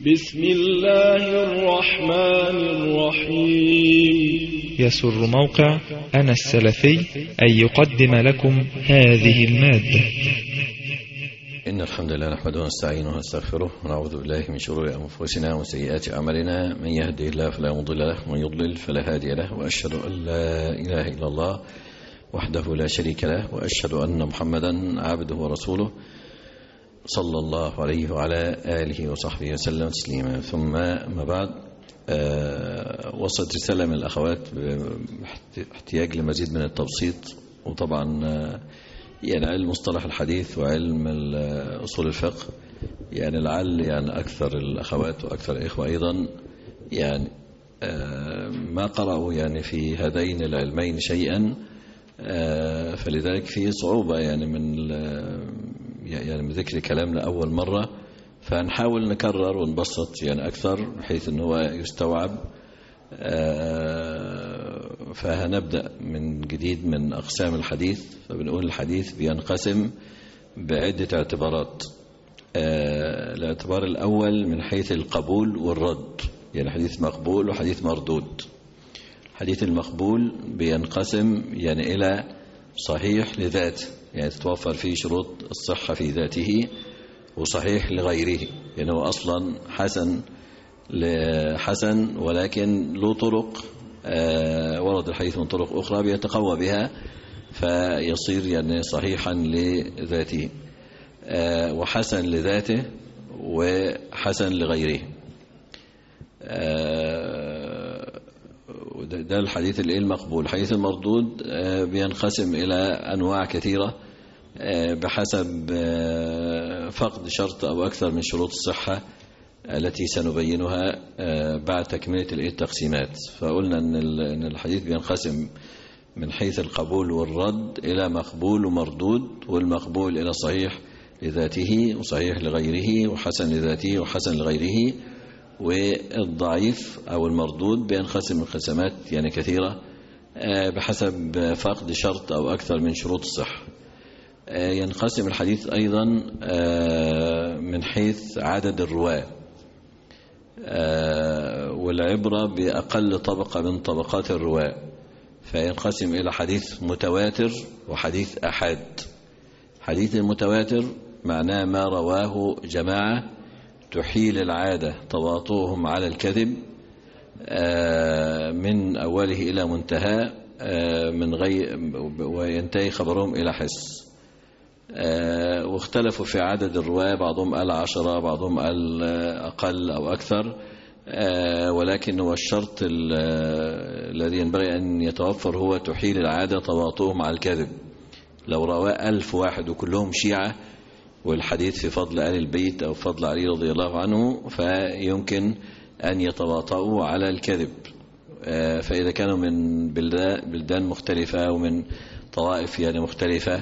بسم الله الرحمن الرحيم. يسر موقع أنا السلفي أن يقدم لكم هذه المادة. إن الحمد لله نحمده ونستعينه ونستغفره ونعوذ بالله من شرور أنفسنا وسيئات أعمالنا، من يهده الله فلا مضل له ومن يضلل فلا هادي له، وأشهد أن لا إله إلا الله وحده لا شريك له، وأشهد أن محمدا عبده ورسوله صلى الله عليه وعلى آله وصحبه وسلم تسليما. ثم ما بعد، وصلت رسالة من الأخوات باحتياج لمزيد من التبسيط، وطبعا يعني علم مصطلح الحديث وعلم أصول الفقه يعني لعل يعني أكثر الأخوات وأكثر الإخوة أيضا يعني ما قرأوا يعني في هذين العلمين شيئا، فلذلك في صعوبة يعني من ذكر كلامنا أول مرة، فنحاول نكرر ونبسط يعني أكثر بحيث أنه يستوعب. فهنبدأ من جديد من أقسام الحديث. فبنقول الحديث بينقسم بعدة اعتبارات. الاعتبار الأول من حيث القبول والرد، يعني حديث مقبول وحديث مردود. الحديث المقبول بينقسم يعني إلى صحيح لذاته، يعني تتوفر فيه شروط الصحة في ذاته، وصحيح لغيره، يعني هو أصلا حسن ولكن له طرق، ورد الحديث من طرق أخرى بيتقوى بها فيصير يعني صحيحا لذاته، وحسن لذاته وحسن لغيره. ده الحديث المقبول. الحديث المردود بينقسم إلى أنواع كثيرة بحسب فقد شرط أو أكثر من شروط الصحة التي سنبينها بعد تكملة التقسيمات. فقلنا أن الحديث بينقسم من حيث القبول والرد إلى مقبول ومردود، والمقبول إلى صحيح لذاته وصحيح لغيره وحسن لذاته وحسن لغيره، والضعيف أو المردود بينقسم انقسامات يعني كثيرة بحسب فقد شرط أو أكثر من شروط الصحة. ينقسم الحديث أيضا من حيث عدد الرواة، والعبرة بأقل طبقة من طبقات الرواة، فينقسم إلى حديث متواتر وحديث أحاد. حديث المتواتر معناه ما رواه جماعة تحيل العادة تواطؤهم على الكذب من أوله إلى منتهى من غير وينتهي خبرهم إلى حس. واختلفوا في عدد الرواة، بعضهم قال 10، بعضهم قال أقل أو أكثر، ولكن هو الشرط الذي ينبغي أن يتوفر هو تحيل العادة تواطؤهم على الكذب. لو رواه 1000 واحد وكلهم شيعة والحديث في فضل آل البيت أو فضل علي رضي الله عنه، فيمكن أن يتواطؤوا على الكذب. فإذا كانوا من بلدان مختلفة ومن طوائف يعني مختلفة،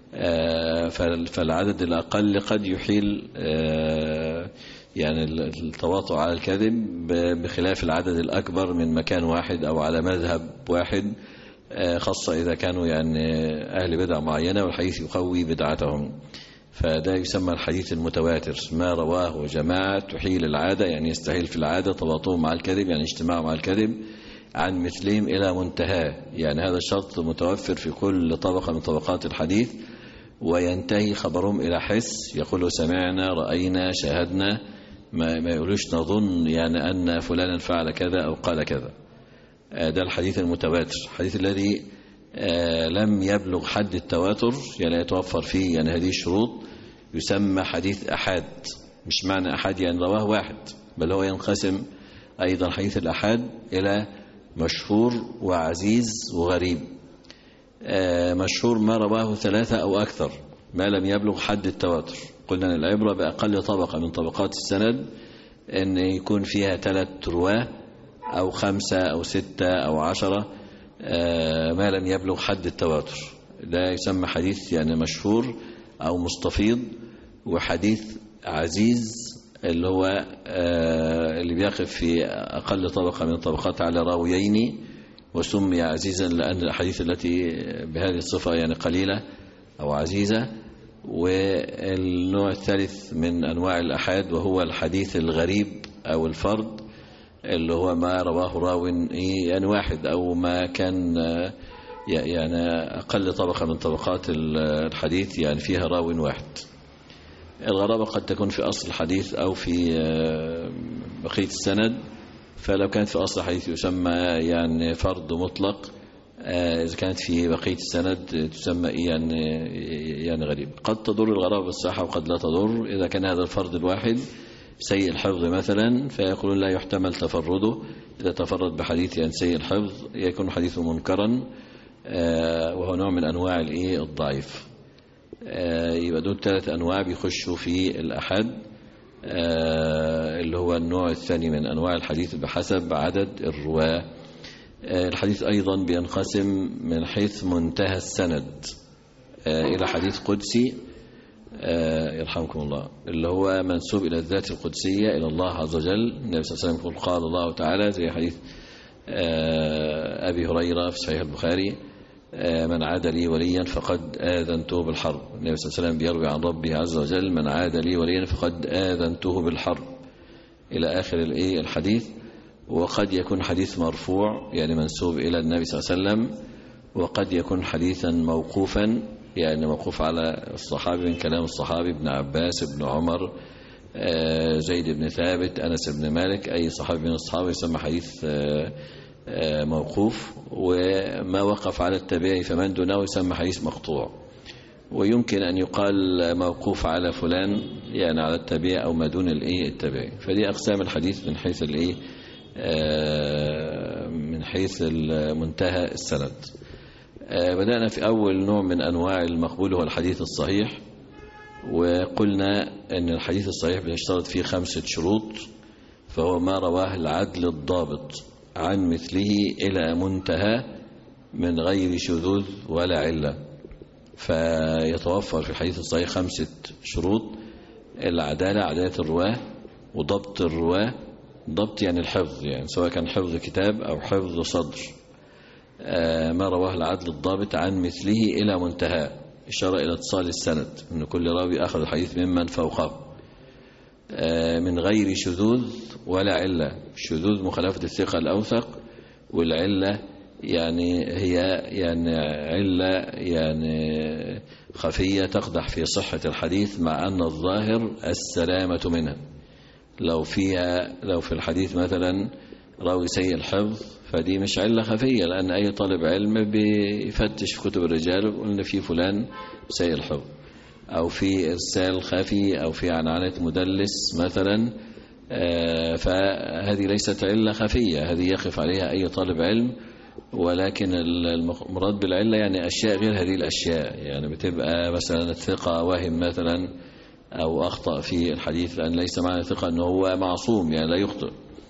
فالعدد الأقل قد يحيل يعني التواطؤ على الكذب، بخلاف العدد الأكبر من مكان واحد أو على مذهب واحد، خاصة إذا كانوا يعني أهل بدع معينة والحديث يقوي بدعتهم. فده يسمى الحديث المتواتر، ما رواه جماعة تحيل العادة، يعني يستحيل في العادة تواطؤهم مع الكذب، يعني اجتماع مع الكذب عن مثلهم إلى منتهى. يعني هذا الشرط متوفر في كل طبقة من طبقات الحديث، وينتهي خبرهم إلى حس، يقولوا سمعنا رأينا شاهدنا، ما يقولوش نظن يعني أن فلانا فعل كذا أو قال كذا. ده الحديث المتواتر. الحديث الذي لم يبلغ حد التواتر يعني يتوفر فيه يعني هذه الشروط يسمى حديث أحاد. مش معنى أحاد يعني رواه واحد، بل هو ينقسم أيضا حديث الأحاد إلى مشهور وعزيز وغريب. مشهور ما رواه 3 أو أكثر ما لم يبلغ حد التواتر. قلنا أن العبرة بأقل طبقة من طبقات السند أن يكون فيها 3 رواه أو 5 أو 6 أو 10 ما لم يبلغ حد التواتر. ده يسمى حديث يعني مشهور أو مستفيض. وحديث عزيز اللي هو اللي بيقف في أقل طبقة من الطبقات على راويين، وسمي عزيزا لأن الأحاديث التي بهذه الصفة يعني قليلة أو عزيزة. والنوع الثالث من أنواع الأحاد وهو الحديث الغريب أو الفرد اللي هو ما رواه راو يعني واحد، أو ما كان يعني أقل طبقة من طبقات الحديث يعني فيها راو واحد. الغرابة قد تكون في أصل الحديث أو في بقية السند، فلو كانت في أصل الحديث يسمى يعني فرد مطلق، إذا كانت في بقية السند تسمى يعني غريب. قد تضر الغرابة بالصحة وقد لا تضر. إذا كان هذا الفرد الواحد سيء الحفظ مثلا فيقولون لا يحتمل تفرده، إذا تفرد بحديث يعني سيء الحفظ يكون حديثه منكرا، وهو نوع من أنواع الضعيف. يبقى دول 3 أنواع بيخشوا في الأحد، اللي هو النوع الثاني من أنواع الحديث بحسب عدد الرواة. الحديث أيضا بينقسم من حيث منتهى السند إلى حديث قدسي، يرحمكم الله، اللي هو منسوب إلى الذات القدسية إلى الله عز وجل. النبي صلى الله عليه وسلم يقول قال الله تعالى، زي حديث أبي هريرة في صحيح البخاري من عاد لي وليا فقد آذنته بالحرب. النبي صلى الله عليه وسلم بيروي عن ربه عز وجل من عاد لي وليا فقد آذنته بالحرب إلى آخر الحديث. وقد يكون حديث مرفوع يعني منسوب إلى النبي صلى الله عليه وسلم، وقد يكون حديثا موقوفا يعني موقوف على الصحابي من كلام الصحابي ابن عباس ابن عمر زيد بن ثابت أنس بن مالك، أي صحابي من الصحابة يسمى حديث موقوف. وما وقف على التابعي فمن دونه يسمى حديث مقطوع. ويمكن أن يقال موقوف على فلان يعني على التابعي أو ما دون التابعي. فدي أقسام الحديث من حيث من حيث منتهى السند. بدأنا في أول نوع من أنواع المقبول هو الحديث الصحيح، وقلنا أن الحديث الصحيح بيشترط فيه 5 شروط، فهو ما رواه العدل الضابط عن مثله إلى منتهى من غير شذوذ ولا علة. فيتوفر في الحديث الصحيح 5 شروط: العدالة، عدالة الرواة، وضبط الرواة، ضبط يعني الحفظ يعني سواء كان حفظ كتاب أو حفظ صدر، ما رواه العدل الضابط عن مثله إلى منتهى، إشارة إلى اتصال السند أن كل راوي أخذ الحديث ممن فوقه، من غير شذوذ ولا علة. الشذوذ مخالفة الثقة الأوثق، والعلة يعني هي يعني علة يعني خفية تقدح في صحة الحديث مع أن الظاهر السلامة منها. لو في الحديث مثلا راوي سيء الحفظ فدي مش علة خفية، لأن أي طالب علم بيفتش في كتب الرجال ويقول في فلان سيء الحفظ، أو في إرسال خفي، أو في عنعنة مدلس مثلا، فهذه ليست علة خفية، هذه يقف عليها أي طالب علم. ولكن المراد بالعلة يعني أشياء غير هذه الأشياء، يعني بتبقى مثلا الثقة واهم مثلا أو أخطأ في الحديث، لأن ليس معنى الثقة أنه هو معصوم يعني لا يخطئ.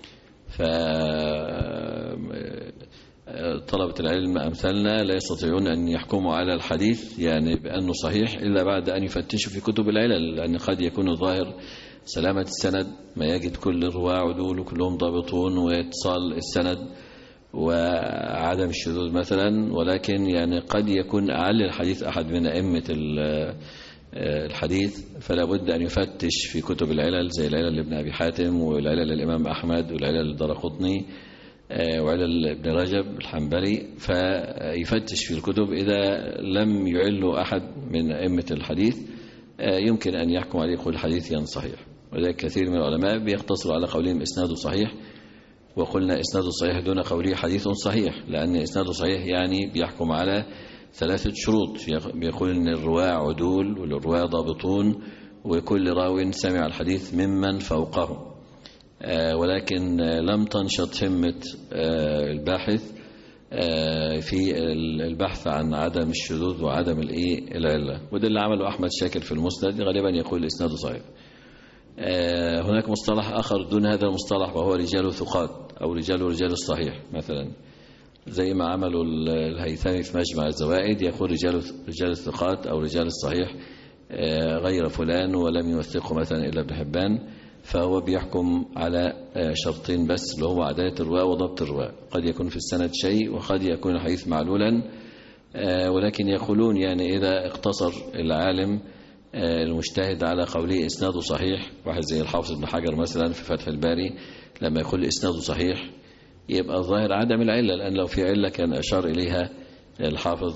طلبة العلم أمثالنا لا يستطيعون أن يحكموا على الحديث يعني بأنه صحيح إلا بعد أن يفتشوا في كتب العلل، لأن قد يكون الظاهر سلامة السند، ما يجد كل الرواة عدول وكلهم ضابطون واتصال السند وعدم الشذوذ مثلا، ولكن يعني قد يكون أعل الحديث أحد من أئمة الحديث، فلا بد أن يفتش في كتب العلل زي العلل لابن أبي حاتم، والعلل للإمام أحمد، والعلل للدرقطني، وعلل ابن رجب الحنبلي، فيفتش في الكتب. إذا لم يعله أحد من أئمة الحديث يمكن أن يحكم عليه يقول حديث صحيح. ولذلك كثير من العلماء بيقتصروا على قولهم إسناده صحيح، وقلنا إسناده صحيح دون قوله حديث صحيح، لأن إسناده صحيح يعني بيحكم على 3 شروط، بيقول أن الرواة عدول والرواة ضابطون وكل راو سمع الحديث ممن فوقه. ولكن لم تنشط همة الباحث في البحث عن عدم الشذوذ وعدم العلة، وده اللي عمله أحمد شاكر في المسند، غالبا يقول إسناده صحيح. هناك مصطلح آخر دون هذا المصطلح وهو رجال ثقات أو رجال الصحيح مثلا، زي ما عملوا الهيثمي في مجمع الزوائد، يقول رجال الثقات أو رجال الصحيح غير فلان ولم يوثقه مثلا إلا ابن حبان، فهو بيحكم على شرطين بس اللي هو عدالة الرواة وضبط الرواة. قد يكون في السند شيء وقد يكون الحديث معلولا، ولكن يقولون يعني إذا اقتصر العالم المجتهد على قوله إسناده صحيح، واحد زي الحافظ ابن حجر مثلا في فتح الباري لما يقول إسناده صحيح يبقى الظاهر عدم العلة، لأن لو في علة كان أشار إليها الحافظ.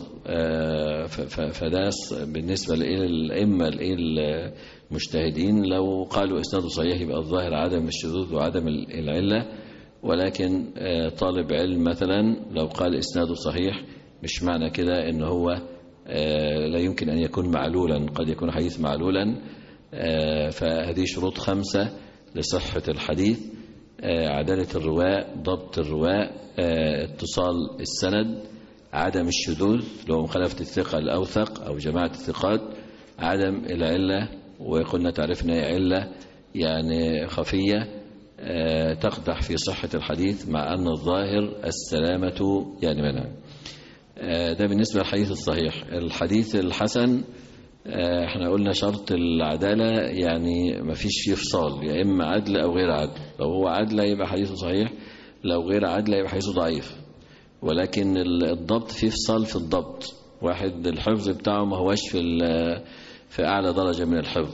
فده بالنسبة للأئمة المجتهدين لو قالوا إسناده صحيح يبقى الظاهر عدم الشذوذ وعدم العلة. ولكن طالب علم مثلا لو قال إسناده صحيح مش معنى كده إن هو لا يمكن أن يكون معلولا، قد يكون حديث معلولا. فهذه شروط 5 لصحة الحديث: عدالة الرواة، ضبط الرواة، اتصال السند، عدم الشذوذ لو مخالفة الثقة الأوثق أو جماعة الثقات، عدم العلة، وقلنا تعرفنا علة يعني خفية تقدح في صحة الحديث مع أن الظاهر السلامة يعني منها. ده بالنسبة للحديث الصحيح. الحديث الحسن احنا قلنا شرط العدالة يعني ما فيش فيه فصال، يا إما عدل أو غير عدل. لو هو عدل يبقى حديثه صحيح، لو غير عدل يبقى حديثه ضعيف. ولكن الضبط فيه فصال في الضبط، واحد الحفظ بتاعه ما هوش في أعلى درجة من الحفظ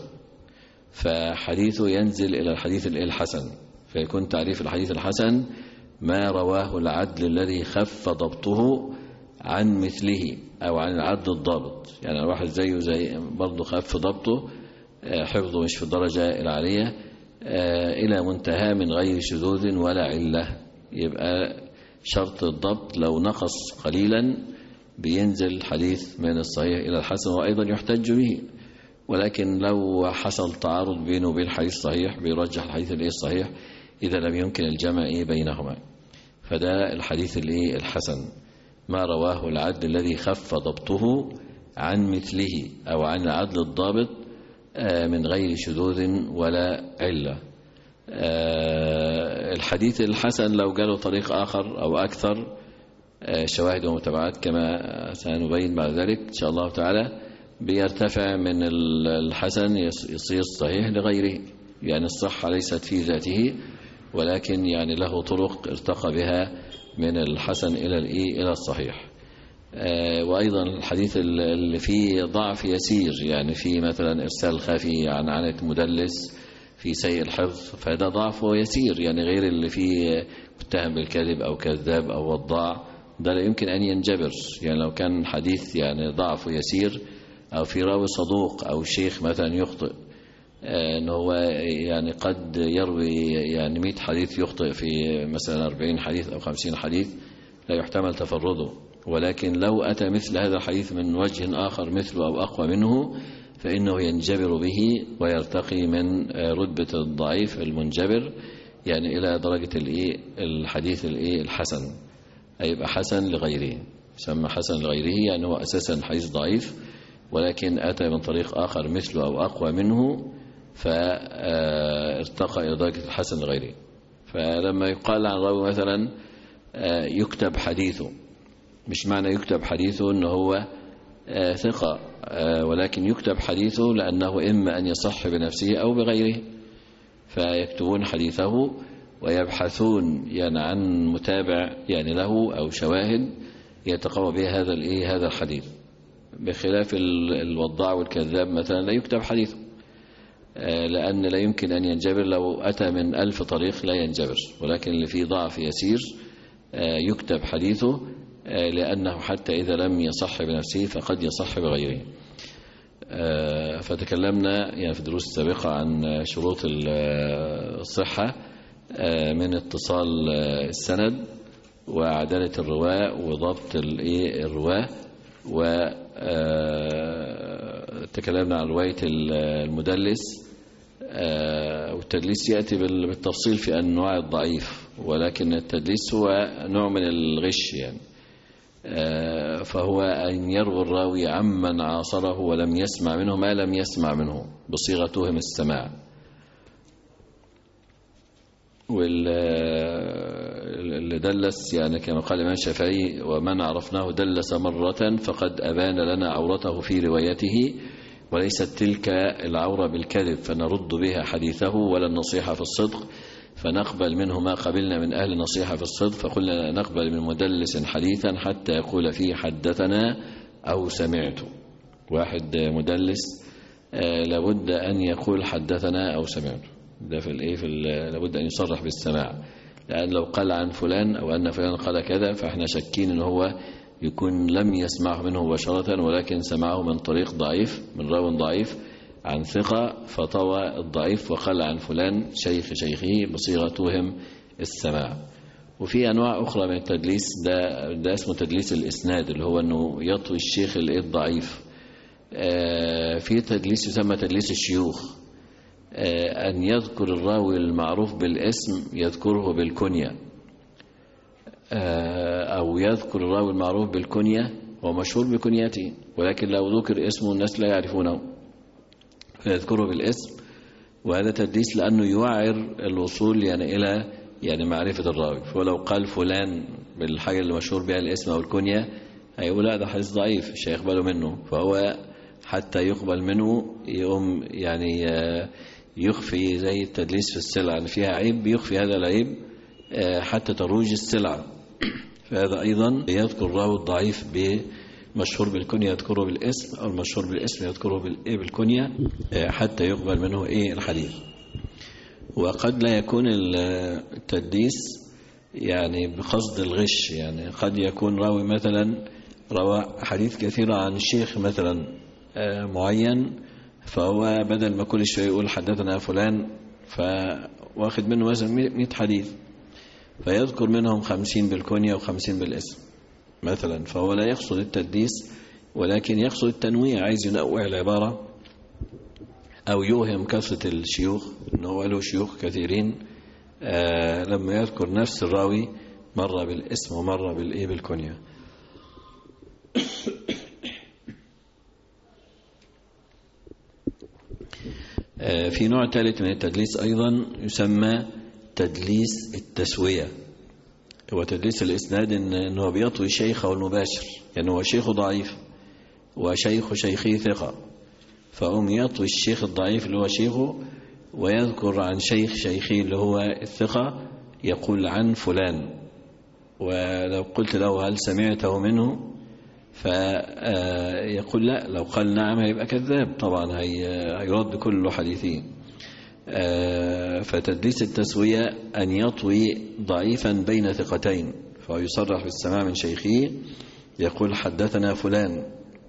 فحديثه ينزل إلى الحديث الحسن، فيكون تعريف الحديث الحسن ما رواه العدل الذي خف ضبطه عن مثله أو عن العدل الضابط. يعني واحد زيه زي برضه خف ضبطه، حفظه مش في الدرجة العالية، إلى منتهى من غير شذوذ ولا علة، يبقى شرط الضبط لو نقص قليلا بينزل الحديث من الصحيح إلى الحسن وأيضا يحتج به. ولكن لو حصل تعارض بينه وبين الحديث الصحيح بيرجح الحديث الصحيح إذا لم يمكن الجمع بينهما. فده الحديث الحسن ما رواه العدل الذي خف ضبطه عن مثله أو عن العدل الضابط من غير شذوذ ولا علة. الحديث الحسن لو جاله طريق آخر أو أكثر شواهد ومتابعات كما سنبين بعد ذلك إن شاء الله تعالى، بيرتفع من الحسن يصير صحيح لغيره. يعني الصحة ليست في ذاته ولكن يعني له طرق ارتقى بها من الحسن إلى الصحيح. وأيضا الحديث اللي فيه ضعف يسير، يعني في مثلا إرسال خفي عن عنة مدلس في سيء الحفظ، فهذا ضعفه يسير، يعني غير اللي فيه متهم بالكذب أو كذاب أو وضاع، ده لا يمكن أن ينجبر. يعني لو كان حديث يعني ضعفه يسير أو في راوي صدوق أو شيخ مثلا يخطئ، إن هو يعني قد يروي يعني 100 حديث يخطئ في مثلا 40 حديث أو 50 حديث لا يحتمل تفرده. ولكن لو أتى مثل هذا الحديث من وجه آخر مثله أو أقوى منه فإنه ينجبر به ويرتقي من رتبة الضعيف المنجبر يعني إلى درجة الحديث الحسن، أي يبقى حسن لغيره، يسمى حسن لغيره، يعني هو أساسا حديث ضعيف ولكن أتى من طريق آخر مثله أو أقوى منه فارتقى إلى درجة الحسن لغيره. فلما يقال عن راوي مثلا يكتب حديثه، مش معنى يكتب حديثه أنه هو ثقة، ولكن يكتب حديثه لأنه إما أن يصح بنفسه أو بغيره، فيكتبون حديثه ويبحثون يعني عن متابع يعني له أو شواهد يتقوى بها هذا الحديث، بخلاف الوضاع والكذاب مثلا لا يكتب حديثه، لأن لا يمكن أن ينجبر، لو أتى من 1000 طريق لا ينجبر. ولكن اللي فيه ضعف يسير يكتب حديثه لأنه حتى إذا لم يصح بنفسه فقد يصح بغيره. فتكلمنا يعني في الدروس السابقة عن شروط الصحة من اتصال السند وعدالة الرواة وضبط الرواة، وتكلمنا عن رواية المدلس، والتدليس يأتي بالتفصيل في أنواع الضعيف، ولكن التدليس هو نوع من الغش يعني، فهو أن يروي الراوي عمن عاصره ولم يسمع منه ما لم يسمع منه بصيغة توهم السماع. واللي دلس يعني كما قال الإمام الشافعي ومن عرفناه دلس مرة فقد أبان لنا عورته في روايته وليست تلك العورة بالكذب فنرد بها حديثه ولا النصيحة في الصدق فنقبل منه ما قبلنا من أهل النصيحة في الصدق فقلنا نقبل من مدلس حديثا حتى يقول فيه حدثنا أو سمعت. واحد مدلس لابد أن يقول حدثنا أو سمعته. ده في لابد أن يصرح بالسماع، لأن لو قال عن فلان أو أن فلان قال كذا فإحنا شاكين أنه هو يكون لم يسمعه منه مباشرة، ولكن سمعه من طريق ضعيف، من راو ضعيف عن ثقة، فطوى الضعيف وقال عن فلان شيخ شيخه بصيغة توهم السماع. وفي أنواع أخرى من التدليس، ده اسمه تدليس الإسناد، اللي هو أنه يطوي الشيخ الضعيف. في تدليس يسمى تدليس الشيوخ، أن يذكر الراوي المعروف بالاسم يذكره بالكنية، أو يذكر الراوي المعروف بالكنية ومشهور بكنيته، ولكن لو ذكر اسمه الناس لا يعرفونه فيذكره بالاسم. وهذا تدليس لأنه يوعر الوصول إلى معرفة الراوي. فلو قال فلان بالحاجة اللي مشهور بها الاسم أو الكنية هيقول لا ده حديث ضعيف مش هيقبله منه، فهو حتى يقبل منه يقوم يخفي زي التدليس في السلعة اللي فيها عيب، يخفي هذا العيب حتى تروج السلعة. فهذا أيضا يذكر الراوي الضعيف بمشهور بالكنية يذكره بالاسم، أو المشهور بالاسم يذكره بالكنية حتى يقبل منه الحديث. وقد لا يكون التدليس بقصد الغش، قد يكون راوي مثلا روى حديث كثيرة عن شيخ مثلا معين، فهو بدل ما كل شوية يقول حدثنا فلان فواخد منه مثلا 100 حديث، فيذكر منهم 50 بالكنية و50 بالاسم مثلا، فهو لا يقصد التدليس ولكن يقصد التنويع، عايز ينوع العبارة أو يوهم كثرة الشيوخ أنه هو له شيوخ كثيرين، لما يذكر نفس الراوي مرة بالاسم ومرة بالكنية. في نوع ثالث من التدليس أيضا يسمى تدليس التسوية. هو تدليس الإسناد أنه بيطوي شيخه المباشر، هو شيخ ضعيف وشيخ شيخه ثقة، فأم يطوي الشيخ الضعيف اللي هو شيخه ويذكر عن شيخ شيخه اللي هو الثقة، يقول عن فلان. ولو قلت له هل سمعته منه فيقول لا، لو قال نعم هيبقى كذاب طبعا، هيرد كل حديثين. فتدليس التسوية أن يطوي ضعيفا بين ثقتين، فيصرح بالسماع من شيخه يقول حدثنا فلان،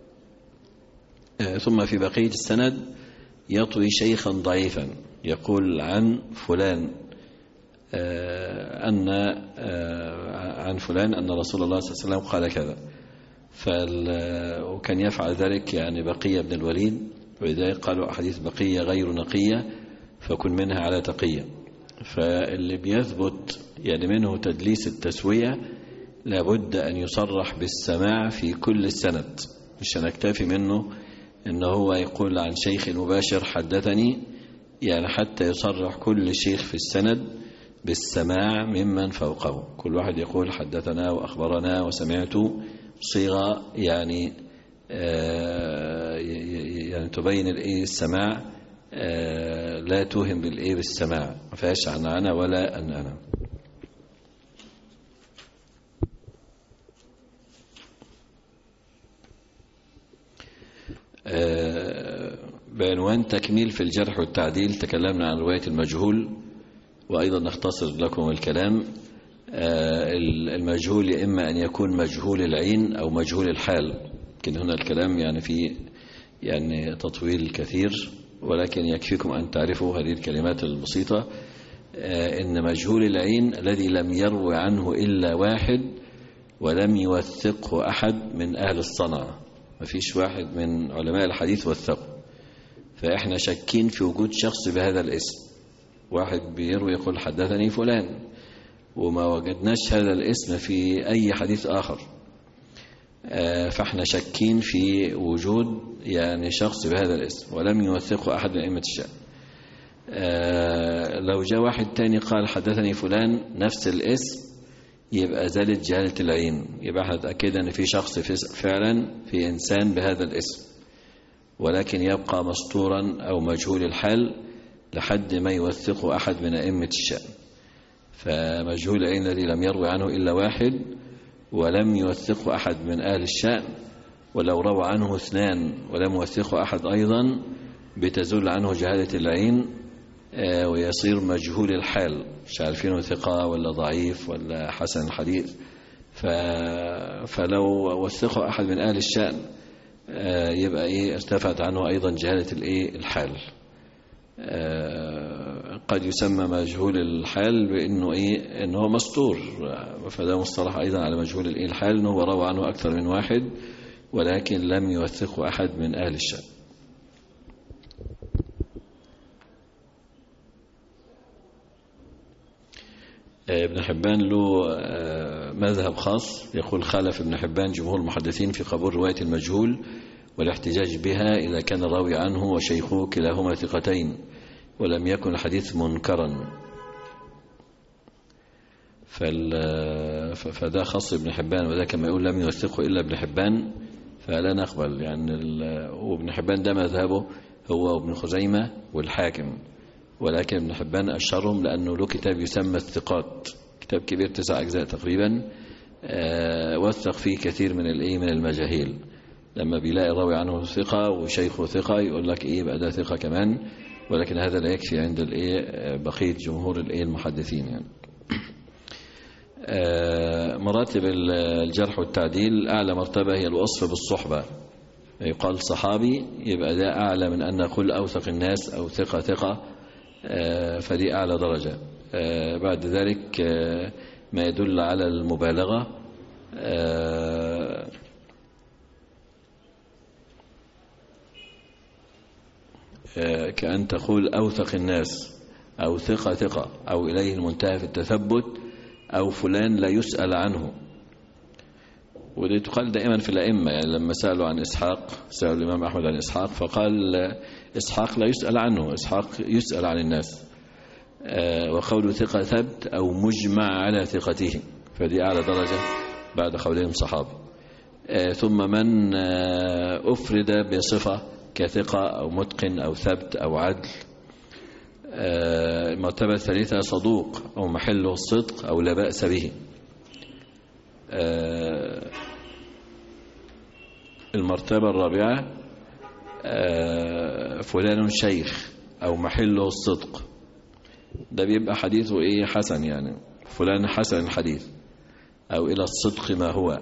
ثم في بقية السند يطوي شيخا ضعيفا يقول عن فلان عن فلان أن رسول الله صلى الله عليه وسلم قال كذا. وكان يفعل ذلك بقية بن الوليد، ولذلك قالوا أحاديث بقية غير نقية فكن منها على تقية. فاللي بيثبت منه تدليس التسوية لابد أن يصرح بالسماع في كل السند، مش هنكتفي منه إنه هو يقول عن شيخ المباشر حدثني، حتى يصرح كل شيخ في السند بالسماع ممن فوقه، كل واحد يقول حدثنا وأخبرنا وسمعت، صيغة تبين السماع، لا توهم بالسماع، ما فيهاش عنعنة ولا أنعنة. بعنوان تكميل في الجرح والتعديل تكلمنا عن رواية المجهول، وأيضا نختصر لكم الكلام. المجهول إما أن يكون مجهول العين أو مجهول الحال، لكن هنا الكلام في تطويل كثير، ولكن يكفيكم أن تعرفوا هذه الكلمات البسيطة. إن مجهول العين الذي لم يروي عنه إلا واحد ولم يوثقه أحد من أهل الصنعة، ما فيش واحد من علماء الحديث وثقه، فإحنا شاكين في وجود شخص بهذا الاسم، واحد بيروي يقول حدثني فلان وما وجدناش هذا الاسم في أي حديث آخر، فاحنا شاكين في وجود شخص بهذا الاسم ولم يوثقه أحد من أئمة الشأن. لو جاء واحد تاني قال حدثني فلان نفس الاسم يبقى زالت جهالة العين، يبقى احنا تأكد أن في شخص فعلا في إنسان بهذا الاسم، ولكن يبقى مستورا أو مجهول الحال لحد ما يوثقه أحد من أئمة الشأن. فمجهول العين الذي لم يروي عنه إلا واحد ولم يوثقه أحد من أهل الشأن، ولو روى عنه اثنان ولم يوثقه أحد أيضا بتزول عنه جهالة العين ويصير مجهول الحال، مش عارفينه ثقة ولا ضعيف ولا حسن الحديث. فلو وثقه أحد من أهل الشأن يبقى ارتفعت عنه أيضا جهالة الحال. قد يسمى مجهول الحال بأنه إنه هو مستور، فده مصطلح أيضا على مجهول الحال، إنه روى عنه أكثر من واحد ولكن لم يوثقه أحد من أهل الشأن. ابن حبان له مذهب خاص، يقول خالف ابن حبان جمهور المحدثين في قبول رواية المجهول والاحتجاج بها إذا كان الراوي عنه وشيخه كلاهما ثقتين ولم يكن الحديث منكرا. فده خاص ابن حبان، وذا كما يقول لم يوثقه إلا ابن حبان فلا نقبل يعني. وابن حبان ده مذهبه هو وابن خزيمة والحاكم، ولكن ابن حبان أشهرهم لأنه له كتاب يسمى الثقات، كتاب كبير 9 أجزاء تقريبا، وثق فيه كثير من من المجاهيل. لما بيلاقي الراوي عنه ثقة وشيخه ثقة يقول لك بقى ده ثقة كمان، ولكن هذا لا يكفي عند بقية جمهور المحدثين يعني. مراتب الجرح والتعديل، أعلى مرتبة هي الوصف بالصحبة، يقال صحابي يبقى ده أعلى من أن نقول أوثق الناس أو ثقة، فدي أعلى درجة. بعد ذلك ما يدل على المبالغة، كأن تقول أوثق الناس أو ثقة أو إليه المنتهى في التثبت أو فلان لا يسأل عنه. ودي تقال دائما في الأئمة، يعني لما سألوا عن إسحاق، سألوا الإمام أحمد عن إسحاق فقال إسحاق لا يسأل عنه، إسحاق يسأل عن الناس. وقول ثقة ثبت أو مجمع على ثقته، فدي أعلى درجة بعد قولهم صحابي. ثم من أفرد بصفة كثقة أو متقن أو ثبت أو عدل. المرتبة الثالثة صدوق أو محله الصدق أو لا بأس به. المرتبة الرابعة فلان شيخ أو محله الصدق، ده بيبقى حديثه حسن، يعني فلان حسن الحديث أو إلى الصدق ما هو،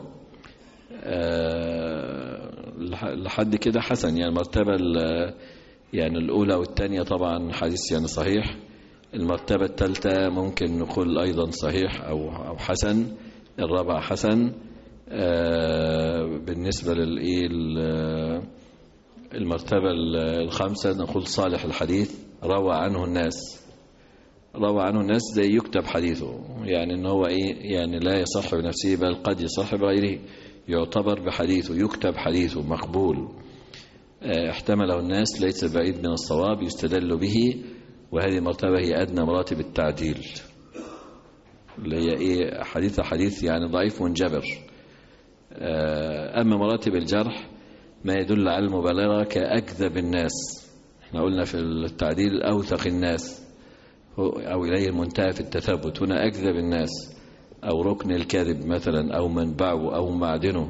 لحد كده حسن. يعني المرتبة يعني الأولى والثانية طبعا حديث يعني صحيح، المرتبة الثالثة ممكن نقول أيضا صحيح أو حسن، الرابعة حسن. بالنسبة المرتبة الخامسة نقول صالح الحديث، روى عنه الناس ده يكتب حديثه، يعني إن هو يعني لا يصح بنفسه بل قد يصح بغيره، يعتبر بحديثه، يكتب حديثه مقبول، احتمله الناس، ليس بعيد من الصواب، يستدل به. وهذه مرتبة هي أدنى مراتب التعديل، اللي هي حديث يعني ضعيف منجبر. أما مراتب الجرح ما يدل على المبالغة كأكذب الناس، احنا قلنا في التعديل أوثق الناس أو إليه المنتهى في التثبت، هنا أكذب الناس أو ركن الكذب مثلا أو منبعه أو معدنه.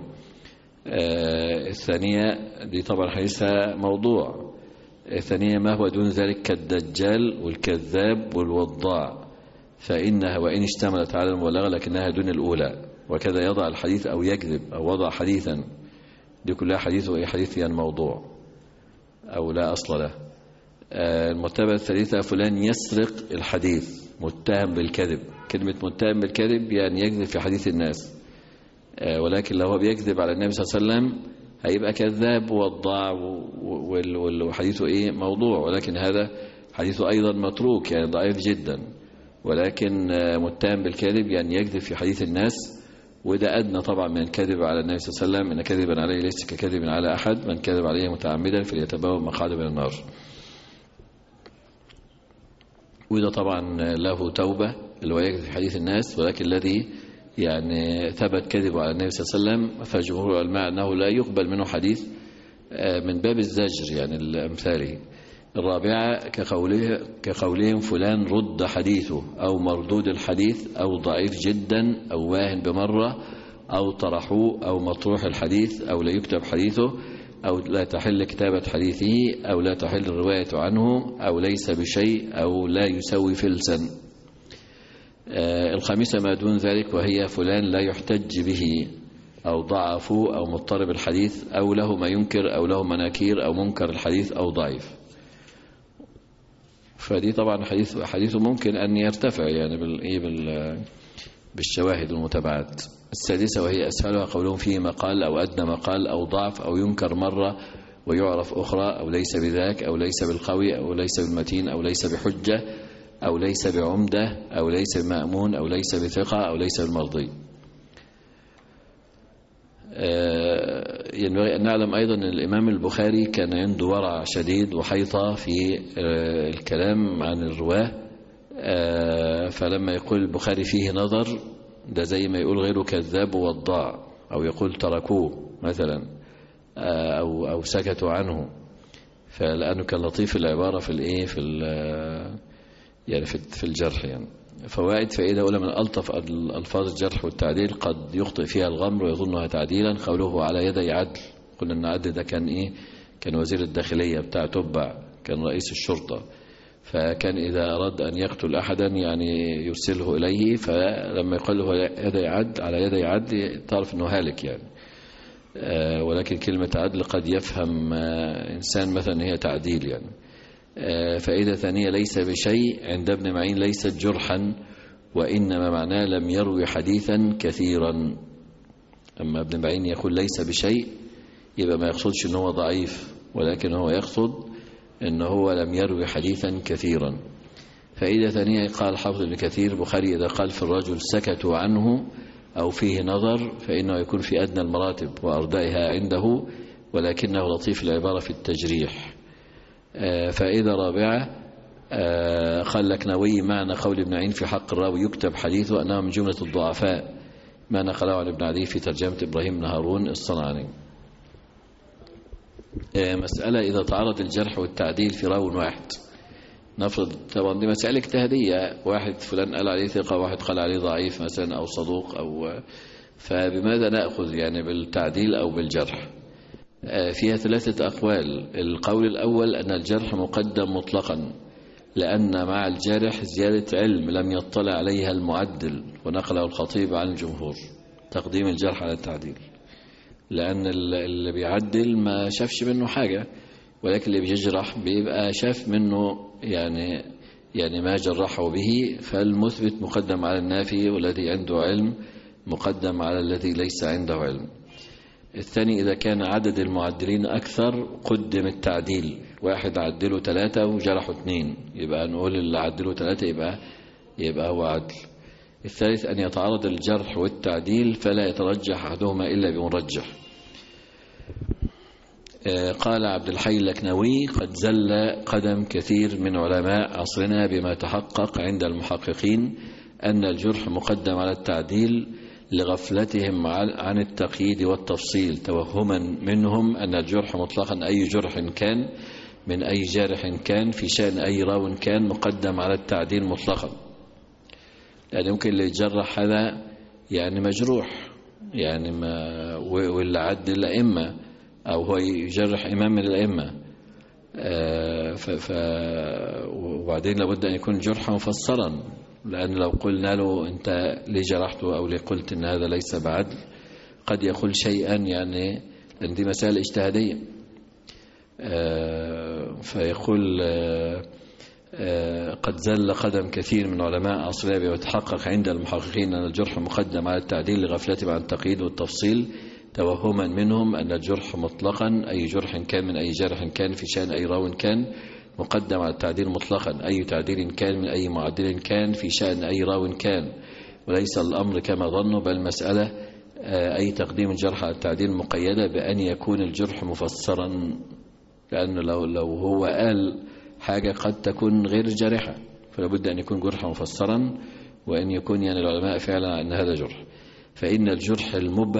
الثانية دي طبعا حديثها موضوع. الثانية ما هو دون ذلك كالدجال والكذاب والوضاع، فإنها وإن اشتملت على المبالغة لكنها دون الأولى. وكذا يضع الحديث أو يكذب أو وضع حديثا، دي كلها حديث يعني موضوع أو لا أصل له. المرتبة الثالثة فلان يسرق الحديث، متهم بالكذب. كلمة متهم بالكذب يعني يكذب في حديث الناس، ولكن لو هو بيكذب على النبي صلى الله عليه وسلم هيبقى كذاب ووضاع وحديثه موضوع، ولكن هذا حديثه أيضا متروك يعني ضعيف جدا. ولكن متهم بالكذب يعني يكذب في حديث الناس، وده أدنى طبعا من الكذب على النبي صلى الله عليه وسلم، إن كذبا عليه ليس ككذب على أحد، من كذب عليه متعمدا فليتبوأ مقعده من النار. وده طبعا له توبة اللي هو يكذب في حديث الناس، ولكن الذي يعني ثبت كذبه على النبي صلى الله عليه وسلم فجمهور العلماء أنه لا يقبل منه حديث من باب الزجر يعني الأمثالي. الرابعة كقولهم فلان رد حديثه أو مردود الحديث أو ضعيف جدا أو واهن بمرة أو طرحوه أو مطروح الحديث أو لا يكتب حديثه. أو لا تحل كتابة حديثه أو لا تحل الرواية عنه أو ليس بشيء أو لا يسوي فلسا. الخامسة ما دون ذلك وهي فلان لا يحتج به أو ضعف أو مضطرب الحديث أو له ما ينكر أو له مناكير أو منكر الحديث أو ضعيف. فدي طبعا حديثه ممكن أن يرتفع يعني بالشواهد والمتابعات. السادسة وهي أسهلها قولهم فيه مقال أو أدنى مقال أو ضعف أو ينكر مرة ويعرف أخرى أو ليس بذاك أو ليس بالقوي أو ليس بالمتين أو ليس بحجة أو ليس بعمدة أو ليس بمأمون أو ليس بثقة أو ليس بالمرضي. ينبغي أن نعلم أيضا أن الإمام البخاري كان عنده ورع شديد وحيطة في الكلام عن الرواه. فلما يقول البخاري فيه نظر ده زي ما يقول غيره كذاب ووضاع، أو يقول تركوه مثلا أو سكتوا عنه، فلأنه كان لطيف العبارة في الجرح يعني. فوائد فائدة أولى من ألطف ألفاظ الجرح والتعديل قد يخطئ فيها الغمر ويظنها تعديلا قوله على يدي عدل. قلنا أن عدل ده كان وزير الداخلية بتاع تبع، كان رئيس الشرطة، فكان إذا أراد أن يقتل أحدا يعني يرسله إليه، فلما يقول له على يدي عدل تعرف أنه هالك يعني. ولكن كلمة عدل قد يفهم إنسان مثلا هي تعديل يعني. فائدة ثانية ليس بشيء عند ابن معين ليست جرحا وإنما معناه لم يروي حديثا كثيرا. أما ابن معين يقول ليس بشيء يبقى ما يقصدش أنه ضعيف، ولكن هو يقصد أنه هو لم يروي حديثا كثيرا. فائدة ثانية قال حافظ ابن كثير بخاري إذا قال في الرجل سكتوا عنه أو فيه نظر فإنه يكون في أدنى المراتب وأردائها عنده، ولكنه لطيف العبارة في التجريح. فائدة رابعة قال لكنوي معنى قول ابن عين في حق الراوي يكتب حديثه أنه من جملة الضعفاء ما نقله عن ابن عدي في ترجمة إبراهيم بن هارون الصنعاني. مسألة إذا تعرض الجرح والتعديل في راو واحد، نفرض طبعا دي مسألة اجتهادية، واحد فلان قال عليه ثقة واحد قال عليه ضعيف مثلا أو صدوق فبماذا نأخذ يعني بالتعديل أو بالجرح؟ فيها ثلاثة أقوال. القول الأول أن الجرح مقدم مطلقا لأن مع الجارح زيادة علم لم يطلع عليها المعدل، ونقله الخطيب عن الجمهور تقديم الجرح على التعديل، لأن اللي بيعدل ما شافش منه حاجة، ولكن اللي بيجرح بيبقى شاف منه يعني ما جرحه به، فالمثبت مقدم على النافي والذي عنده علم مقدم على الذي ليس عنده علم. الثاني إذا كان عدد المعدلين أكثر قدم التعديل، واحد عدله 3 وجرحوا 2، يبقى نقول اللي عدله 3 يبقى هو عدل. الثالث أن يتعارض الجرح والتعديل فلا يترجح أحدهما إلا بمرجح. قال عبد الحي اللكنوي قد زل قدم كثير من علماء عصرنا بما تحقق عند المحققين أن الجرح مقدم على التعديل لغفلتهم عن التقييد والتفصيل، توهما منهم أن الجرح مطلقا أي جرح كان من أي جارح كان في شأن أي راو كان مقدم على التعديل مطلقا. يعني ممكن اللي يجرح هذا يعني مجروح يعني واللي عد الأئمة أو هو يجرح إمام من الأئمة، وبعدين لابد أن يكون جرحا مفسرا، لأن لو قلنا له أنت ليه جرحته أو ليه قلت أن هذا ليس بعدل قد يقول شيئا يعني، لأن دي مسائل اجتهادية. فيقول قد زل قدم كثير من علماء عصرنا ويتحقق عند المحققين أن الجرح مقدم على التعديل لغفلتهم عن التقييد والتفصيل، توهما منهم أن الجرح مطلقا أي جرح كان من أي جرح كان في شأن أي راو كان مقدم على التعديل مطلقا أي تعديل كان من أي معدل كان في شأن أي راو كان، وليس الأمر كما ظنوا، بل مسألة أي تقديم الجرح على التعديل مقيدة بأن يكون الجرح مفسرا، لأنه لو هو قال حاجة قد تكون غير جارحة فلا بد أن يكون جرح مفسرا، وأن يكون يعني العلماء فعلا أن هذا جرح. فإن الجرح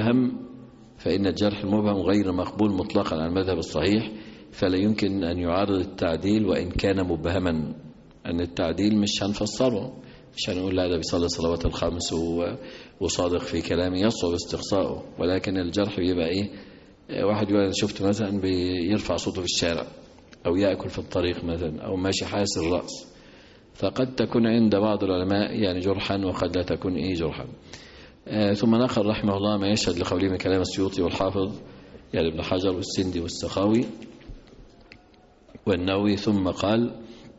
المبهم غير مقبول مطلقا على المذهب الصحيح، فلا يمكن أن يعارض التعديل وإن كان مبهما. أن التعديل مش هنفسره، مش هنقول لا ده بيصلي الصلوات الخمس وصادق في كلامه يصعب استقصاؤه، ولكن الجرح بيبقى واحد يقول أنا شفت مثلا بيرفع صوته في الشارع أو يأكل في الطريق مثلا أو ماشي حاسس الرأس، فقد تكون عند بعض العلماء يعني جرحا وقد لا تكون جرحا. ثم نقل رحمه الله ما يشهد لقوله من كلام السيوطي والحافظ يعني ابن حجر والسندي والسخاوي والنووي، ثم قال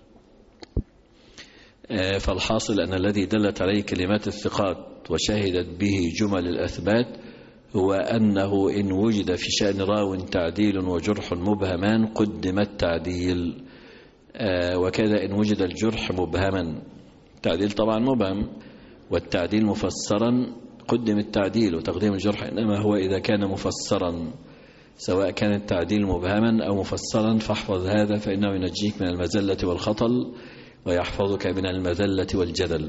فالحاصل أن الذي دلت عليه كلمات الثقات وشهدت به جمل الأثبات هو أنه إن وجد في شأن راو تعديل وجرح مبهمان قدم التعديل، وكذا إن وجد الجرح مبهما، التعديل طبعا مبهم والتعديل مفسرا قدم التعديل، وتقديم الجرح إنما هو إذا كان مفسرا، سواء كان التعديل مبهما أو مفسرا، فاحفظ هذا فإنه ينجيك من المزلة والخطل ويحفظك من المذلة والجدل.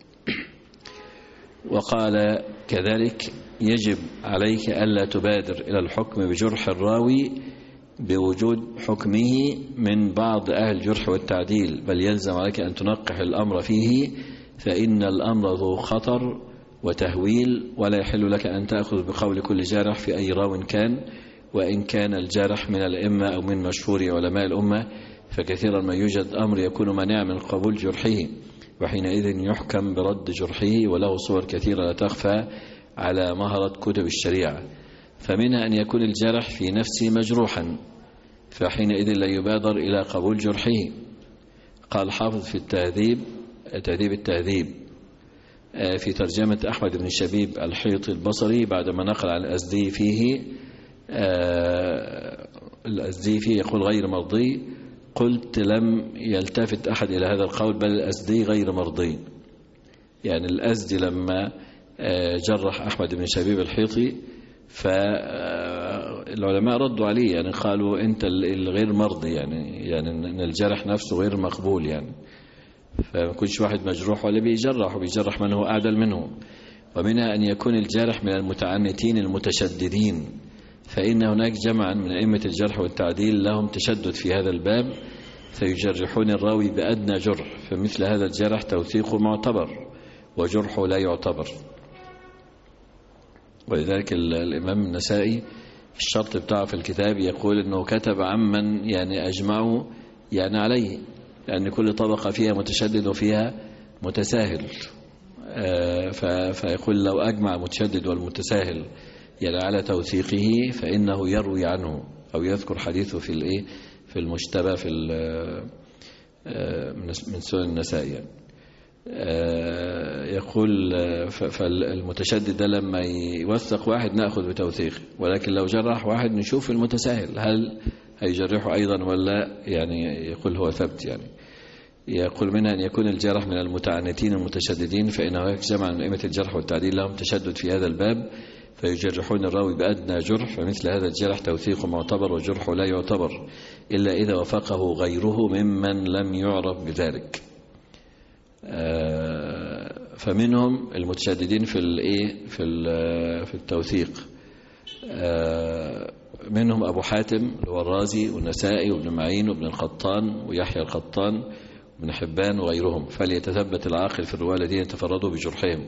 وقال كذلك يجب عليك ألا تبادر إلى الحكم بجرح الراوي بوجود حكمه من بعض أهل الجرح والتعديل، بل يلزم عليك أن تنقح الأمر فيه، فإن الأمر ذو خطر وتهويل، ولا يحل لك أن تأخذ بقول كل جارح في أي راو كان، وإن كان الجارح من الأئمة أو من مشهور علماء الأمة، فكثيرا ما يوجد أمر يكون مانعا من قبول جرحه، وحينئذ يحكم برد جرحه، وله صور كثيرة لا تخفى على مهرة كتب الشريعة، فمنها أن يكون الجرح في نفسه مجروحا، فحينئذ لا يبادر إلى قبول جرحه. قال حافظ في تهذيب التهذيب في ترجمة أحمد بن شبيب الحيطي البصري بعدما نقل عن الأزدي فيه يقول غير مرضي، قلت لم يلتفت أحد إلى هذا القول، بل الأزدي غير مرضي. يعني الأزدي لما جرح أحمد بن شبيب الحيطي فالعلماء ردوا عليه، يعني قالوا أنت الغير مرضي، يعني أن الجرح نفسه غير مقبول، يعني فما كنش واحد مجروح ولا بيجرح من هو أعدل منه. ومنها أن يكون الجارح من المتعنتين المتشددين، فإن هناك جمعا من أئمة الجرح والتعديل لهم تشدد في هذا الباب، فيجرحون الراوي بأدنى جرح، فمثل هذا الجرح توثيقه معتبر وجرحه لا يعتبر. ولذلك الإمام النسائي الشرط بتاعه في الكتاب يقول أنه كتب عمن يعني أجمعوا يعني عليه، لأن كل طبقة فيها متشدد وفيها متساهل، فيقول لو أجمع المتشدد والمتساهل يعني على توثيقه فإنه يروي عنه أو يذكر حديثه في المجتبى من سنن النسائي. يقول فالمتشدد ده لما يوثق واحد نأخذ بتوثيقه، ولكن لو جرح واحد نشوف المتساهل هل هيجرحه أيضا ولا يعني يقول هو ثبت. يعني يقول منها أن يكون الجرح من المتعنتين المتشددين، فإنه جمع من أئمة الجرح والتعديل لهم تشدد في هذا الباب، فيجرحون الراوي بأدنى جرح، فمثل هذا الجرح توثيقه معتبر وجرحه لا يعتبر إلا إذا وافقه غيره ممن لم يعرف بذلك. فمنهم المتشددين في التوثيق، منهم أبو حاتم الرازي والنسائي وابن معين وابن القطان ويحيى القطان وابن حبان وغيرهم، فليتثبت العاقل في الرواة الذين تفردوا بجرحهم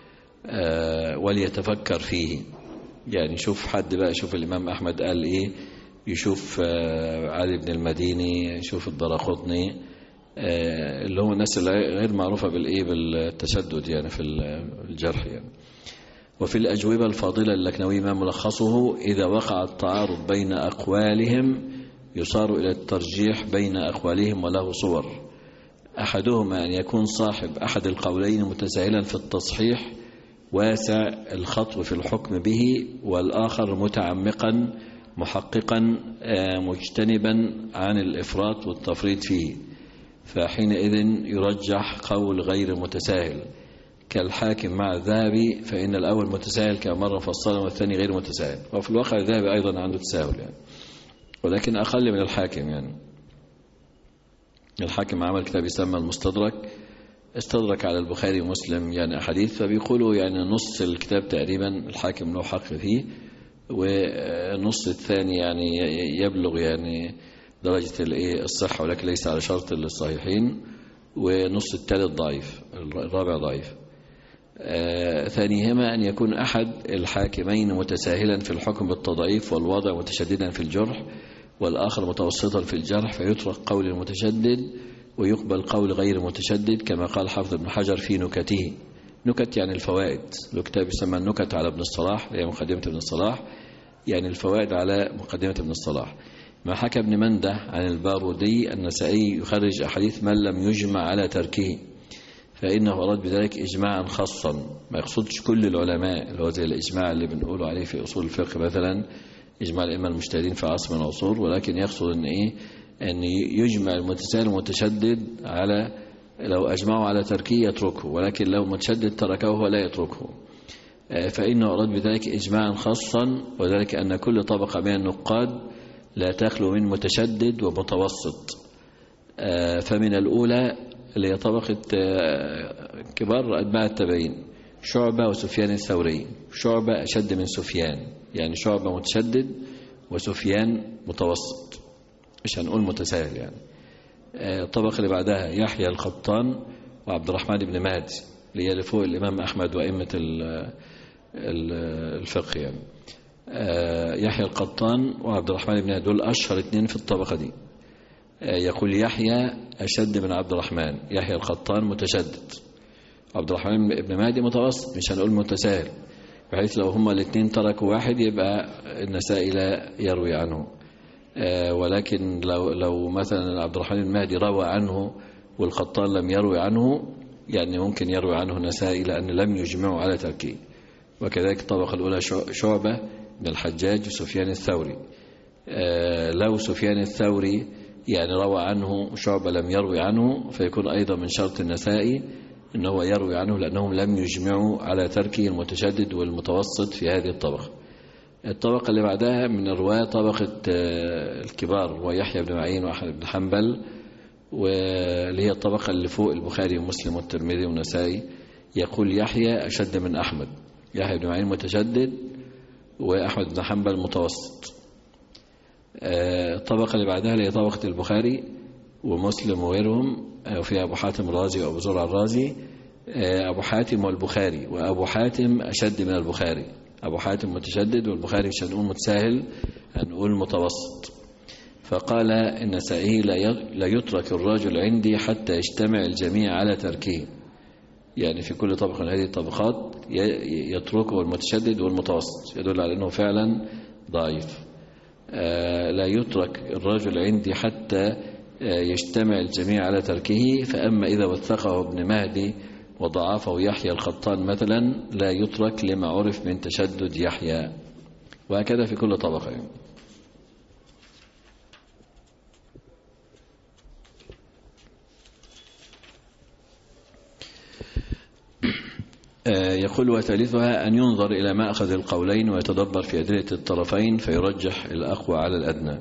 وليتفكر فيه. يعني شوف حد بقى، شوف الإمام أحمد قال إيه، يشوف علي بن المديني، يشوف الدراقطني، اللي هو الناس اللي غير معروفة بالتشدد يعني في الجرح يعني. وفي الأجوبة الفاضلة اللكنوي ما ملخصه: إذا وقع التعارض بين أقوالهم يصار إلى الترجيح بين أقوالهم، وله صور: أحدهما أن يكون صاحب أحد القولين متساهلا في التصحيح واسع الخطو في الحكم به، والآخر متعمقا محققا مجتنبا عن الإفراط والتفريط فيه، فحينئذ يرجح قول غير متساهل كالحاكم مع الذهبي، فإن الأول متساهل كما مرة فصلا والثاني غير متساهل. وفي الواقع الذهبي أيضا عنده تساهل يعني، ولكن أقل من الحاكم. يعني الحاكم عمل كتاب يسمى المستدرك، استدرك على البخاري ومسلم يعني أحاديث، فبيقولوا يعني نص الكتاب تقريبا الحاكم له حق فيه، والنص الثاني يعني يبلغ يعني درجة الصحة ولكن ليس على شرط الصحيحين، ونص الثالث ضعيف، الرابع ضعيف. ثانيهما أن يكون أحد الحاكمين متساهلا في الحكم بالتضعيف والوضع متشددا في الجرح، والآخر متوسطا في الجرح، فيترك قول المتشدد ويقبل قول غير متشدد، كما قال حافظ ابن حجر في نكته. نكت يعني الفوائد، له كتاب يسمى النكت على ابن الصلاح، هي مقدمة ابن الصلاح، يعني الفوائد على مقدمة ابن الصلاح. ما حكى ابن منده عن البارودي النسائي يخرج أحاديث من لم يجمع على تركه، فإنه أراد بذلك إجماعا خاصا، ما يقصدش كل العلماء، اللي هو زي الإجماع اللي بنقوله عليه في أصول الفقه مثلا، إجماع الأئمة المجتهدين في عصر من العصور، ولكن يقصد أن يجمع المتساهل المتشدد على، لو أجمعوا على تركه يتركه، ولكن لو متشدد تركه ولا يتركه. فإنه أراد بذلك إجماعا خاصا، وذلك أن كل طبقة من النقاد لا تخلو من متشدد ومتوسط. فمن الأولى اللي هي طبقة كبار أتباع التابعين، شعبة وسفيان الثوري. شعبة أشد من سفيان، يعني شعبة متشدد وسفيان متوسط، مش هنقول متساهل يعني. الطبقة اللي بعدها يحيى القطان وعبد الرحمن بن مهدي، اللي هي لفوق الإمام أحمد وأئمة الفقه يعني. يحيى القطان وعبد الرحمن بن مهدي دول أشهر اثنين في الطبقة دي. يقول يحيى أشد من عبد الرحمن، يحيى القطان متشدد، عبد الرحمن بن مهدي متوسط، مش هنقول متساهل، بحيث لو هما الاثنين تركوا واحد يبقى النسائي لا يروي عنه. ولكن لو مثلا عبد الرحمن بن مهدي روى عنه والقطان لم يروي عنه، يعني ممكن يروي عنه النسائي لأن لم يجمعوا على تركه. وكذلك الطبقة الأولى شعبة بن الحجاج وسفيان الثوري. لو سفيان الثوري يعني روى عنه شعبة لم يروي عنه، فيكون أيضا من شرط النسائي أنه يروي عنه، لأنهم لم يجمعوا على تركه المتشدد والمتوسط في هذه الطبقة. الطبقة اللي بعدها من الرواة طبقة الكبار، ويحيى بن معين وأحمد بن حنبل، واللي هي الطبقة اللي فوق البخاري ومسلم والترمذي والنسائي. يقول يحيى أشد من أحمد، يحيى بن معين متشدد وأحمد بن حنبل متوسط. الطبقة اللي بعدها اللي هي طبقة البخاري ومسلم وغيرهم، وفيها أبو حاتم الرازي وأبو زرع الرازي. أبو حاتم والبخاري، وأبو حاتم أشد من البخاري، أبو حاتم متشدد والبخاري مش هنقول متساهل، هنقول متوسط. فقال النسائي لا يترك الرجل عندي حتى يجتمع الجميع على تركه، يعني في كل طبقة من هذه الطبقات يتركه المتشدد والمتوسط، يدل على أنه فعلا ضعيف. لا يترك الرجل عندي حتى يجتمع الجميع على تركه، فأما إذا وثقه ابن مهدي وضعفه يحيى القطان مثلا لا يترك لما عرف من تشدد يحيى، وهكذا في كل طبقة. يقول وثالثها أن ينظر إلى مأخذ القولين ويتدبر في أدلة الطرفين فيرجح الأقوى على الأدنى.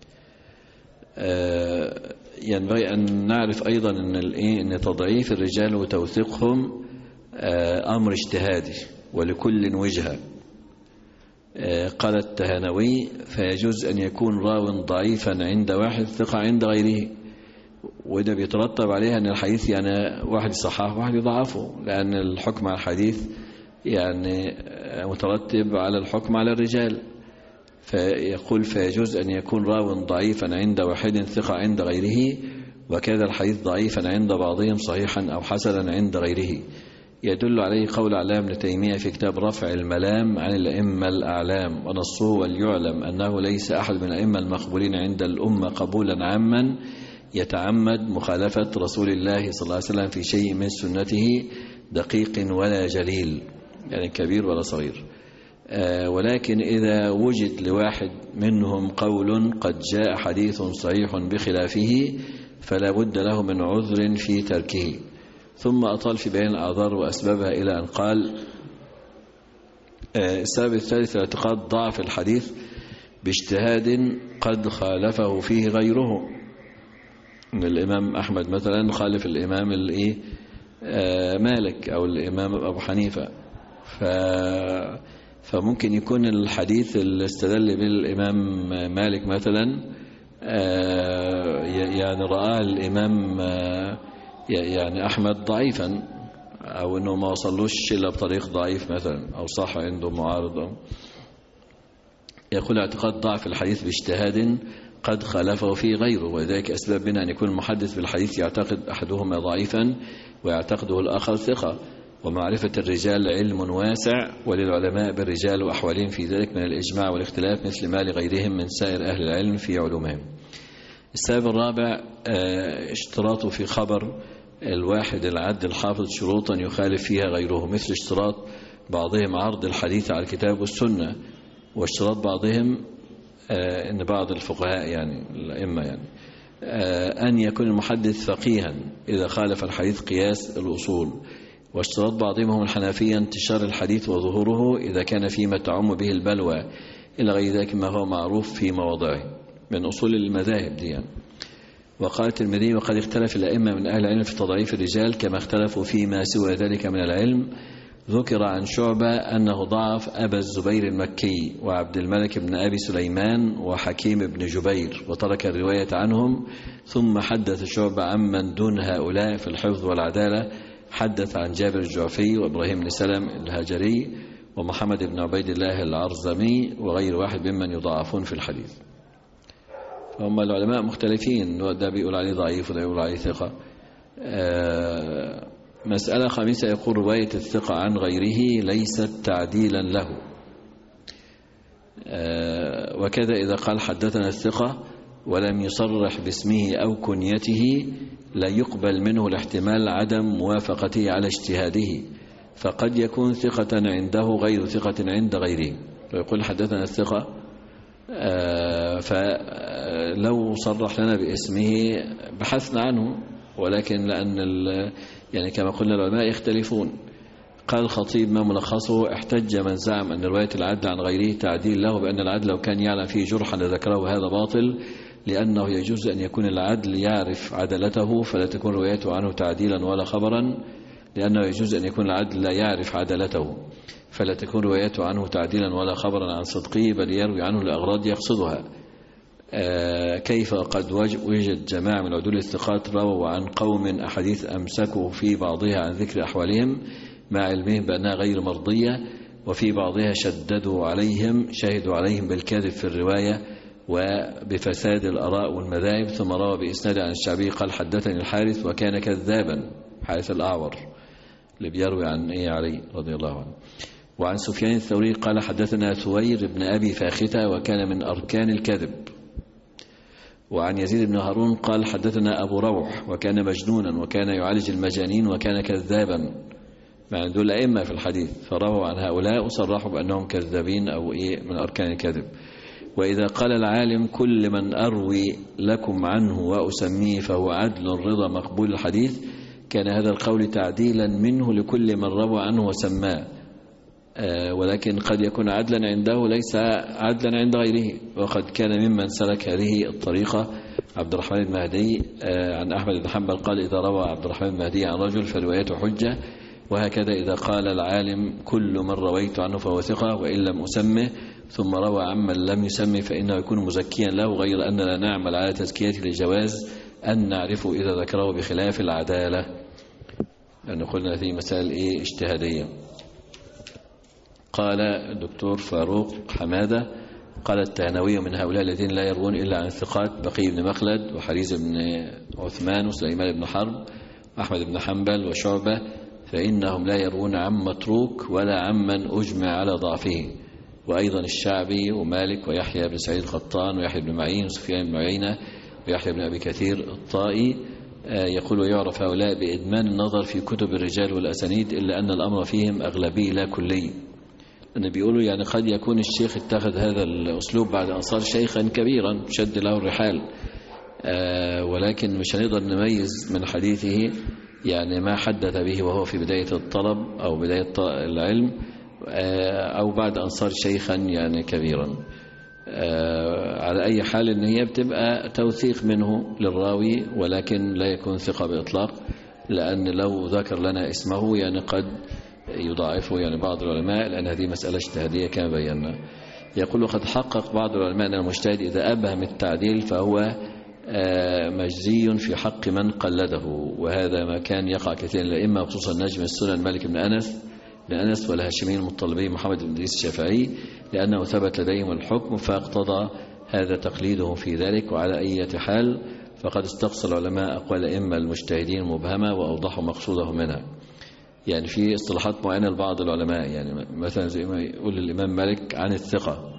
ينبغي أن نعرف أيضا أن تضعيف الرجال وتوثيقهم أمر اجتهادي ولكل وجهة. قال التهانوي فيجوز أن يكون راو ضعيفا عند واحد ثقة عند غيره، وده بيترتب عليها أن الحديث يعني واحد صححه واحد يضعفه، لأن الحكم على الحديث يعني مترتب على الحكم على الرجال. فيقول فيجوز أن يكون راو ضعيفا عند واحد ثقة عند غيره، وكذا الحديث ضعيفا عند بعضهم صحيحا أو حسنا عند غيره. يدل عليه قول علامة ابن تيمية في كتاب رفع الملام عن الأئمة الأعلام، ونصه وليعلم أنه ليس أحد من الأئمة المقبولين عند الأمة قبولا عاما يتعمد مخالفة رسول الله صلى الله عليه وسلم في شيء من سنته دقيق ولا جليل، يعني كبير ولا صغير. ولكن إذا وجد لواحد منهم قول قد جاء حديث صحيح بخلافه فلا بد له من عذر في تركه. ثم أطال في بيان الأعذار وأسبابها إلى أن قال السبب الثالث اعتقاد ضعف الحديث باجتهاد قد خالفه فيه غيره. الإمام أحمد مثلا خالف الإمام مالك أو الإمام أبو حنيفة، فممكن يكون الحديث اللي استدل به الإمام مالك مثلا يعني رآه الإمام يعني أحمد ضعيفا أو أنه ما وصلوش إلا بطريق ضعيف مثلا، أو صح عنده معارض. يقول اعتقاد ضعف الحديث باجتهاد قد خالفه فيه غيره، وذلك أسباب منها أن يكون المحدث بالحديث يعتقد أحدهما ضعيفا ويعتقده الآخر ثقة. ومعرفة الرجال علم واسع، وللعلماء بالرجال وأحوالهم في ذلك من الإجماع والاختلاف مثل ما لغيرهم من سائر أهل العلم في علومهم. السبب الرابع اشتراط في خبر الواحد العدل الحافظ شروطا يخالف فيها غيره، مثل اشتراط بعضهم عرض الحديث على الكتاب والسنة، واشتراط بعضهم ان بعض الفقهاء يعني الأئمة يعني أن يكون المحدث فقيها إذا خالف الحديث قياس الأصول، واشتراط بعضهم هم الحنفية انتشار الحديث وظهوره إذا كان فيما تعم به البلوى، إلى غير ذلك ما هو معروف في مواضعه من أصول المذاهب دي يعني. وقال الترمذي وقد اختلف الأئمة من أهل العلم في تضعيف الرجال كما اختلفوا فيما سوى ذلك من العلم. ذكر عن شعبة أنه ضعف أبا الزبير المكي وعبد الملك بن أبي سليمان وحكيم بن جبير وترك الرواية عنهم، ثم حدث شعبة عمن دون هؤلاء في الحفظ والعدالة، حدث عن جابر الجعفي وإبراهيم بن سلم الهاجري ومحمد بن عبيد الله العرزمي وغير واحد ممن يضعفون في الحديث. فهم العلماء مختلفين، ده بيقول عليه ضعيف وده بيقول عليه ثقة. مسألة خامسة، يقول رواية الثقة عن غيره ليست تعديلا له، وكذا إذا قال حدثنا الثقة ولم يصرح باسمه أو كنيته لا يقبل منه الاحتمال عدم موافقته على اجتهاده، فقد يكون ثقة عنده غير ثقة عند غيره. ويقول حدثنا الثقة، فلو صرح لنا باسمه بحثنا عنه، ولكن لأن يعني كما قلنا العلماء يختلفون. قال الخطيب ما ملخصه، احتج من زعم أن رواية العدل عن غيره تعديل له بأن العدل لو كان يعلم فيه جرحا لذكره، وهذا باطل، لأنه يجوز أن يكون العدل يعرف عدلته فلا تكون روايته عنه تعديلا ولا خبرا، لأنه يجوز أن يكون العدل لا يعرف عدلته فلا تكون روايته عنه تعديلا ولا خبرا عن صدقه، بل يروي عنه لأغراض يقصدها. كيف قد وجد جماعة من عدول الثقات رووا عن قوم أحاديث أمسكوا في بعضها عن ذكر أحوالهم مع علمهم بأنها غير مرضية، وفي بعضها شددوا عليهم بالكذب في الرواية وبفساد الآراء والمذاهب. ثم روى بإسناد عن الشعبي قال حدثني الحارث وكان كذابا، حارث الأعور اللي بيروي عن علي رضي الله عنه. وعن سفيان الثوري قال حدثنا ثوير بن أبي فاختة وكان من أركان الكذب. وعن يزيد بن هارون قال حدثنا أبو روح وكان مجنونا وكان يعالج المجانين وكان كذابا، مع دول أئمة في الحديث، فرووا عن هؤلاء وصرحوا بأنهم كذابين أو من أركان الكذب. وإذا قال العالم كل من أروي لكم عنه وأسميه فهو عدل رضا مقبول الحديث، كان هذا القول تعديلا منه لكل من روى عنه وسماه، ولكن قد يكون عدلا عنده ليس عدلا عند غيره. وقد كان ممن سلك هذه الطريقة عبد الرحمن المهدي عن أحمد بن حنبل قال إذا روى عبد الرحمن المهدي عن رجل فروايته حجة. وهكذا إذا قال العالم كل من رويت عنه فهو ثقة وإن لم أسمه، ثم روى عمن لم يسمي فإنه يكون مزكيا له، غير أننا نعمل على تزكيته لجواز أن نعرفه إذا ذكره بخلاف العدالة، لأن قلنا هذه مسائل اجتهادية. قال الدكتور فاروق حمادة قال التهنوي من هؤلاء الذين لا يروون إلا عن الثقات بقي بن مخلد وحريز بن عثمان وسليمان بن حرب وأحمد بن حنبل وشعبة، فإنهم لا يروون عن متروك ولا عمن أجمع على ضعفه. وأيضا الشعبي ومالك ويحيى بن سعيد القطان ويحيى بن معين وسفيان بن عيينة ويحيى بن أبي كثير الطائي. يقول ويعرف هؤلاء بإدمان النظر في كتب الرجال والأسانيد، إلا أن الأمر فيهم أغلبي لا كلي. أن بيقولوا يعني قد يكون الشيخ اتخذ هذا الأسلوب بعد أن صار شيخا كبيرا شد له الرحال، ولكن مش هنقدر نميز من حديثه يعني ما حدث به وهو في بداية الطلب أو بداية العلم أو بعد أن صار شيخا يعني كبيرا. على أي حال إن هي بتبقى توثيق منه للراوي، ولكن لا يكون ثقة بإطلاق، لأن لو ذكر لنا اسمه يعني قد يضاعفه يعني بعض العلماء، لأن هذه مسألة اجتهادية كما بينا. يقول قد حقق بعض العلماء أن المجتهد إذا أبهم التعديل فهو مجزي في حق من قلده، وهذا ما كان يقع كثيرا الأئمة وخصوصا نجم السنن مالك بن أنس والهاشمي المطلبي محمد بن إدريس الشافعي، لأنه ثبت لديهم الحكم فاقتضى هذا تقليده في ذلك. وعلى أي حال فقد استقصى العلماء أقوال الأئمة المجتهدين مبهمة وأوضحوا مقصوده منها. يعني في اصطلاحات معينة لبعض العلماء، يعني مثلا زي ما يقول الإمام مالك عن الثقة،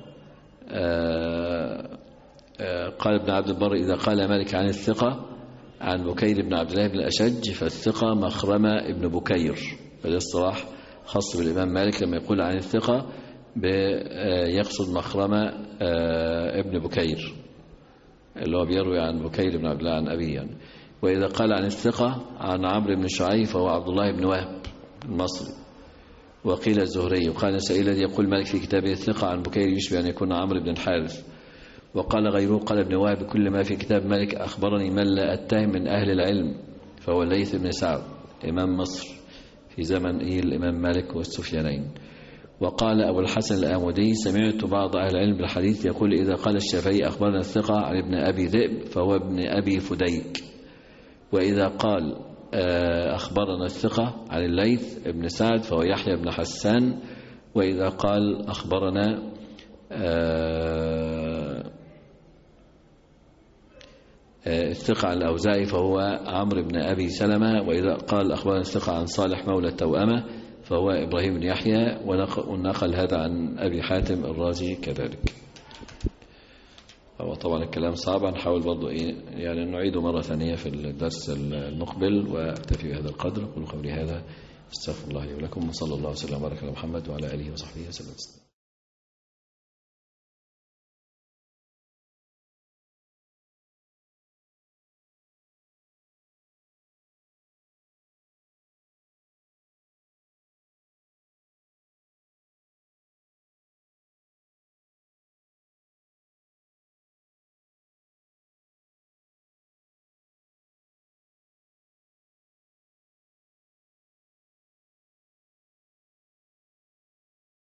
قال ابن عبد البر إذا قال مالك عن الثقة عن بكير بن عبد الله بن الأشج فالثقة مخرمة ابن بكير. فده اصطلاح خاص بالإمام مالك لما يقول عن الثقة يقصد مخرمة ابن بكير اللي هو بيروي عن بكير بن عبد الله عن أبيه يعني. وإذا قال عن الثقة عن عمرو بن شعيب فهو عبد الله بن وهب المصري. وقيل الزهري وقال النسائي الذي يقول مالك في كتابه الثقة عن بكير يشبه أن يكون عمرو بن الحارث. وقال غيره قال ابن وهب كل ما في كتاب مالك أخبرني من لا أتهم من أهل العلم فهو الليث بن سعد إمام مصر في زمن الإمام مالك والسفيانين. وقال أبو الحسن الآمودي سمعت بعض أهل العلم بالحديث يقول إذا قال الشافعي أخبرنا الثقة عن ابن أبي ذئب فهو ابن أبي فديك. وإذا قال أخبرنا الثقة عن الليث ابن سعد فهو يحيى بن حسان. وإذا قال أخبرنا الثقة عن الأوزاعي فهو عمرو بن أبي سلمة. وإذا قال أخبرنا الثقة عن صالح مولى التوأمة فهو إبراهيم بن يحيى. ونقل هذا عن أبي حاتم الرازي كذلك. هو طبعا الكلام صعب، نحاول برضو يعني نعيده مرة ثانية في الدرس المقبل. وأكتفي بهذا القدر. أقول قولي هذا استغفر الله لي ولكم وصلى الله وسلم وبارك على محمد وعلى آله وصحبه وسلم.